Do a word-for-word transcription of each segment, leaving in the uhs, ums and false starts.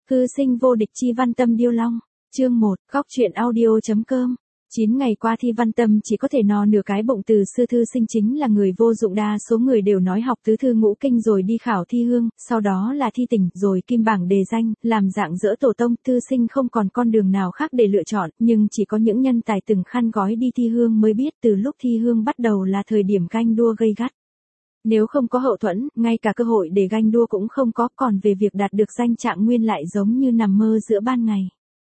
Cư sinh vô địch chi Văn Tâm điêu long. Chương một, góc truyện audio.com. chín ngày qua Thi Văn Tâm chỉ có thể no nửa cái bụng. Từ sư thư sinh chính là người vô dụng, đa số người đều nói học tứ thư ngũ kinh rồi đi khảo thi hương, sau đó là thi tỉnh, rồi kim bảng đề danh, làm dạng dỡ tổ tông. Thư sinh không còn con đường nào khác để lựa chọn, nhưng chỉ có những nhân tài từng khăn gói đi thi hương mới biết từ lúc thi hương bắt đầu là thời điểm ganh đua gay gắt. Nếu không có hậu thuẫn, ngay cả cơ hội để ganh đua cũng không có, còn về việc đạt được danh trạng nguyên lại giống như nằm mơ giữa ban ngày.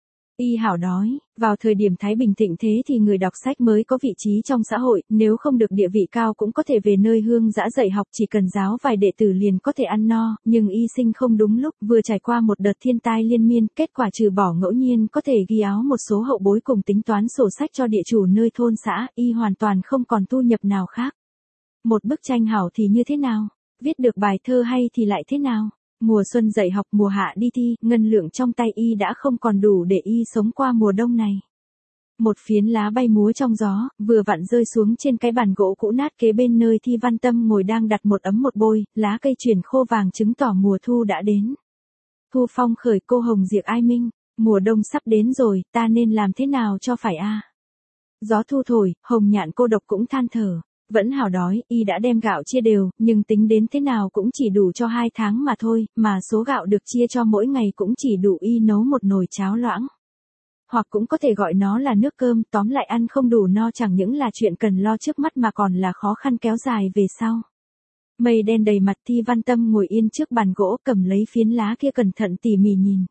Y Hảo nói, vào thời điểm Thái Bình thịnh thế thì người đọc sách mới có vị trí trong xã hội, nếu không được địa vị cao cũng có thể về nơi hương dã dạy học, chỉ cần giáo vài đệ tử liền có thể ăn no, nhưng y sinh không đúng lúc, vừa trải qua một đợt thiên tai liên miên, kết quả trừ bỏ ngẫu nhiên có thể ghi áo một số hậu bối cùng tính toán sổ sách cho địa chủ nơi thôn xã, y hoàn toàn không còn thu nhập nào khác. Một bức tranh hảo thì như thế nào? Viết được bài thơ hay thì lại thế nào? Mùa xuân dạy học, mùa hạ đi thi, ngân lượng trong tay y đã không còn đủ để y sống qua mùa đông này. Một phiến lá bay múa trong gió, vừa vặn rơi xuống trên cái bàn gỗ cũ nát kế bên nơi Thi Văn Tâm ngồi đang đặt một ấm một bôi, lá cây chuyển khô vàng chứng tỏ mùa thu đã đến. Thu phong khởi, cô hồng diệp ai minh, mùa đông sắp đến rồi, ta nên làm thế nào cho phải a? Gió thu thổi, hồng nhạn cô độc cũng than thở. Vẫn hào đói, y đã đem gạo chia đều, nhưng tính đến thế nào cũng chỉ đủ cho hai tháng mà thôi, mà số gạo được chia cho mỗi ngày cũng chỉ đủ y nấu một nồi cháo loãng. Hoặc cũng có thể gọi nó là nước cơm, tóm lại ăn không đủ no chẳng những là chuyện cần lo trước mắt mà còn là khó khăn kéo dài về sau. Mây đen đầy mặt, Thi Văn Tâm ngồi yên trước bàn gỗ, cầm lấy phiến lá kia cẩn thận tỉ mỉ nhìn.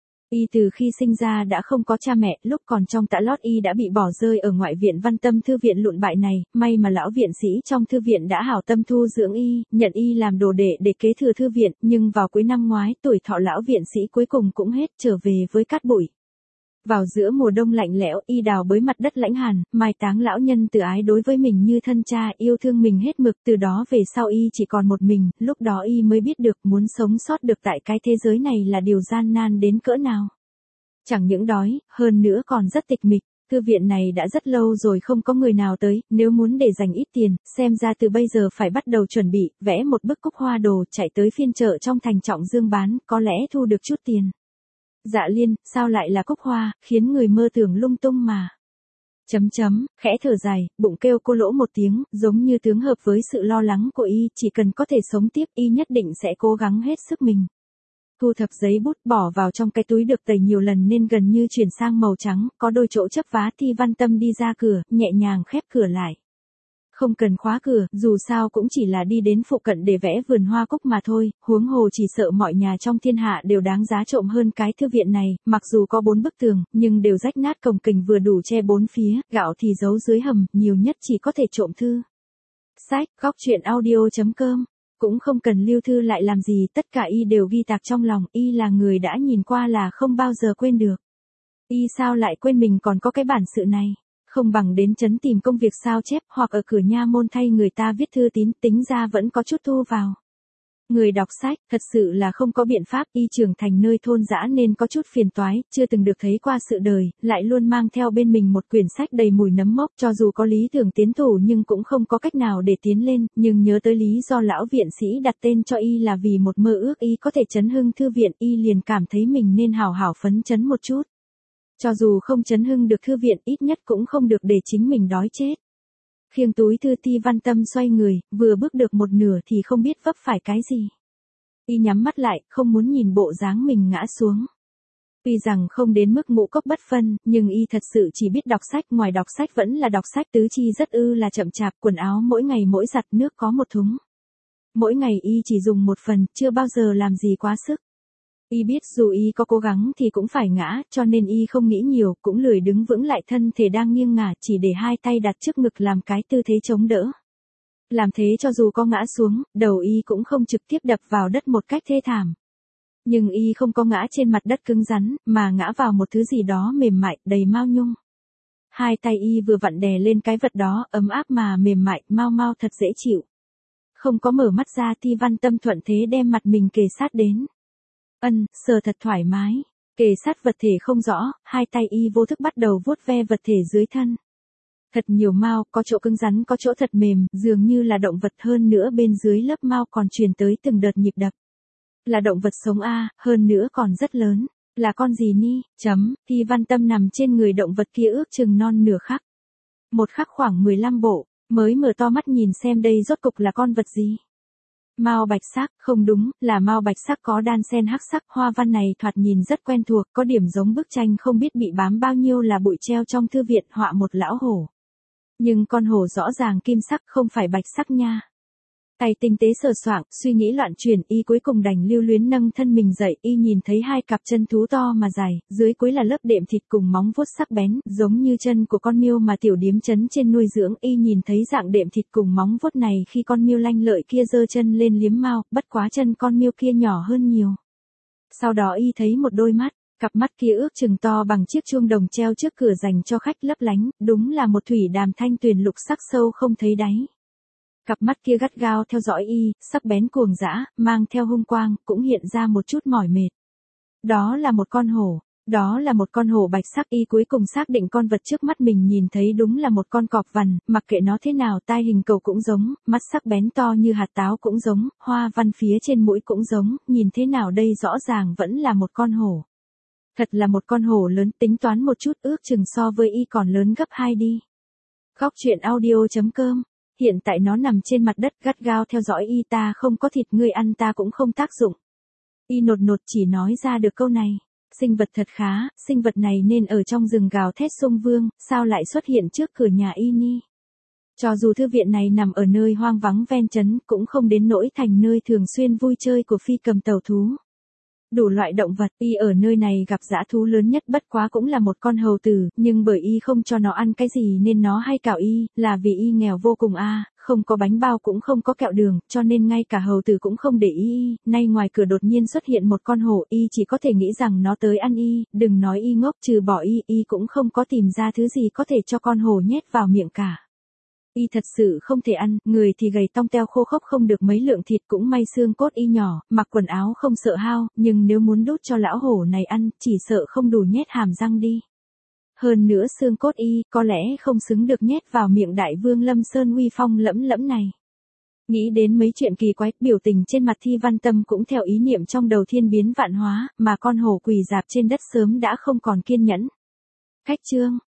Y từ khi sinh ra đã không có cha mẹ, lúc còn trong tã lót y đã bị bỏ rơi ở ngoại viện Văn Tâm thư viện lụn bại này, may mà lão viện sĩ trong thư viện đã hảo tâm thu dưỡng y, nhận y làm đồ đệ để kế thừa thư viện, nhưng vào cuối năm ngoái tuổi thọ lão viện sĩ cuối cùng cũng hết, trở về với cát bụi. Vào giữa mùa đông lạnh lẽo, y đào bới mặt đất lãnh hàn, mai táng lão nhân từ ái đối với mình như thân cha, yêu thương mình hết mực, từ đó về sau y chỉ còn một mình, lúc đó y mới biết được muốn sống sót được tại cái thế giới này là điều gian nan đến cỡ nào. Chẳng những đói, hơn nữa còn rất tịch mịch, thư viện này đã rất lâu rồi không có người nào tới, nếu muốn để dành ít tiền, xem ra từ bây giờ phải bắt đầu chuẩn bị, vẽ một bức cúc hoa đồ, chạy tới phiên chợ trong thành Trọng Dương bán, có lẽ thu được chút tiền. Dạ Liên, sao lại là cúc hoa, khiến người mơ tưởng lung tung mà. Chấm chấm, khẽ thở dài, bụng kêu cô lỗ một tiếng, giống như tướng hợp với sự lo lắng của y, chỉ cần có thể sống tiếp y nhất định sẽ cố gắng hết sức mình. Thu thập giấy bút bỏ vào trong cái túi được tẩy nhiều lần nên gần như chuyển sang màu trắng, có đôi chỗ chấp vá. Thi Văn Tâm đi ra cửa, nhẹ nhàng khép cửa lại. Không cần khóa cửa, dù sao cũng chỉ là đi đến phụ cận để vẽ vườn hoa cúc mà thôi, huống hồ chỉ sợ mọi nhà trong thiên hạ đều đáng giá trộm hơn cái thư viện này, mặc dù có bốn bức tường, nhưng đều rách nát cồng kềnh vừa đủ che bốn phía, gạo thì giấu dưới hầm, nhiều nhất chỉ có thể trộm thư. Sách, góc truyện audio.com. Cũng không cần lưu thư lại làm gì, tất cả y đều ghi tạc trong lòng, y là người đã nhìn qua là không bao giờ quên được. Y sao lại quên mình còn có cái bản sự này, không bằng đến trấn tìm công việc sao chép, hoặc ở cửa nha môn thay người ta viết thư tín, tính ra vẫn có chút thu vào. Người đọc sách, thật sự là không có biện pháp, y trưởng thành nơi thôn dã nên có chút phiền toái, chưa từng được thấy qua sự đời, lại luôn mang theo bên mình một quyển sách đầy mùi nấm mốc, cho dù có lý tưởng tiến thủ nhưng cũng không có cách nào để tiến lên, nhưng nhớ tới lý do lão viện sĩ đặt tên cho y là vì một mơ ước y có thể chấn hưng thư viện, y liền cảm thấy mình nên hào hảo phấn chấn một chút. Cho dù không chấn hưng được thư viện, ít nhất cũng không được để chính mình đói chết. Khiêng túi thư, Thi Văn Tâm xoay người, vừa bước được một nửa thì không biết vấp phải cái gì. Y nhắm mắt lại, không muốn nhìn bộ dáng mình ngã xuống. Tuy rằng không đến mức ngũ cốc bất phân, nhưng y thật sự chỉ biết đọc sách, ngoài đọc sách vẫn là đọc sách, tứ chi rất ư là chậm chạp, quần áo mỗi ngày mỗi giặt, nước có một thúng. Mỗi ngày y chỉ dùng một phần, chưa bao giờ làm gì quá sức. Y biết dù y có cố gắng thì cũng phải ngã, cho nên y không nghĩ nhiều, cũng lười đứng vững lại, thân thể đang nghiêng ngả, chỉ để hai tay đặt trước ngực làm cái tư thế chống đỡ. Làm thế cho dù có ngã xuống, đầu y cũng không trực tiếp đập vào đất một cách thê thảm. Nhưng y không có ngã trên mặt đất cứng rắn, mà ngã vào một thứ gì đó mềm mại, đầy mao nhung. Hai tay y vừa vặn đè lên cái vật đó, ấm áp mà mềm mại, mau mau thật dễ chịu. Không có mở mắt ra, Thi Văn Tâm thuận thế đem mặt mình kề sát đến. Ân, sờ thật thoải mái, kề sát vật thể không rõ, hai tay y vô thức bắt đầu vuốt ve vật thể dưới thân. Thật nhiều mao, có chỗ cứng rắn có chỗ thật mềm, dường như là động vật, hơn nữa bên dưới lớp mao còn truyền tới từng đợt nhịp đập. Là động vật sống a, hơn nữa còn rất lớn. Là con gì ni? Chấm, Thi Văn Tâm nằm trên người động vật kia ước chừng non nửa khắc. Một khắc khoảng mười lăm bộ, mới mở to mắt nhìn xem đây rốt cục là con vật gì. Mao bạch sắc, không đúng, là mao bạch sắc có đan xen hắc sắc, hoa văn này thoạt nhìn rất quen thuộc, có điểm giống bức tranh không biết bị bám bao nhiêu là bụi treo trong thư viện họa một lão hổ. Nhưng con hổ rõ ràng kim sắc không phải bạch sắc nha. Tay tinh tế sờ soạng, suy nghĩ loạn chuyển, y cuối cùng đành lưu luyến nâng thân mình dậy, y nhìn thấy hai cặp chân thú to mà dài, dưới cuối là lớp đệm thịt cùng móng vuốt sắc bén, giống như chân của con miêu mà tiểu điếm trấn trên nuôi dưỡng, y nhìn thấy dạng đệm thịt cùng móng vuốt này khi con miêu lanh lợi kia giơ chân lên liếm mao, bất quá chân con miêu kia nhỏ hơn nhiều. Sau đó y thấy một đôi mắt, cặp mắt kia ước chừng to bằng chiếc chuông đồng treo trước cửa dành cho khách lấp lánh, đúng là một thủy đàm thanh tuyền lục sắc sâu không thấy đáy. Cặp mắt kia gắt gao theo dõi y, sắc bén cuồng dã, mang theo hung quang, cũng hiện ra một chút mỏi mệt. Đó là một con hổ, đó là một con hổ bạch sắc, y cuối cùng xác định con vật trước mắt mình nhìn thấy đúng là một con cọp vằn, mặc kệ nó thế nào tai hình cầu cũng giống, mắt sắc bén to như hạt táo cũng giống, hoa văn phía trên mũi cũng giống, nhìn thế nào đây rõ ràng vẫn là một con hổ. Thật là một con hổ lớn, tính toán một chút ước chừng so với y còn lớn gấp hai đi. Góc truyện audio chấm com. Hiện tại nó nằm trên mặt đất gắt gao theo dõi y, ta không có thịt ngươi ăn ta cũng không tác dụng. Y nột nột chỉ nói ra được câu này. Sinh vật thật khá, sinh vật này nên ở trong rừng gào thét sông vương, sao lại xuất hiện trước cửa nhà y ni. Cho dù thư viện này nằm ở nơi hoang vắng ven trấn, cũng không đến nỗi thành nơi thường xuyên vui chơi của phi cầm tàu thú. Đủ loại động vật, y ở nơi này gặp dã thú lớn nhất bất quá cũng là một con hầu tử, nhưng bởi y không cho nó ăn cái gì nên nó hay cào y, là vì y nghèo vô cùng a, à, không có bánh bao cũng không có kẹo đường, cho nên ngay cả hầu tử cũng không để ý y, nay ngoài cửa đột nhiên xuất hiện một con hổ, y chỉ có thể nghĩ rằng nó tới ăn y, đừng nói y ngốc, trừ bỏ y, y cũng không có tìm ra thứ gì có thể cho con hổ nhét vào miệng cả. Y thật sự không thể ăn, người thì gầy tong teo khô khốc không được mấy lượng thịt, cũng may xương cốt y nhỏ, mặc quần áo không sợ hao, nhưng nếu muốn đút cho lão hổ này ăn, chỉ sợ không đủ nhét hàm răng đi. Hơn nữa xương cốt y, có lẽ không xứng được nhét vào miệng đại vương Lâm Sơn uy phong lẫm lẫm này. Nghĩ đến mấy chuyện kỳ quái, biểu tình trên mặt Thi Văn Tâm cũng theo ý niệm trong đầu thiên biến vạn hóa, mà con hổ quỳ dạp trên đất sớm đã không còn kiên nhẫn. Cách chương